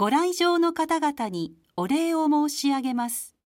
ご来場の方々にお礼を申し上げます。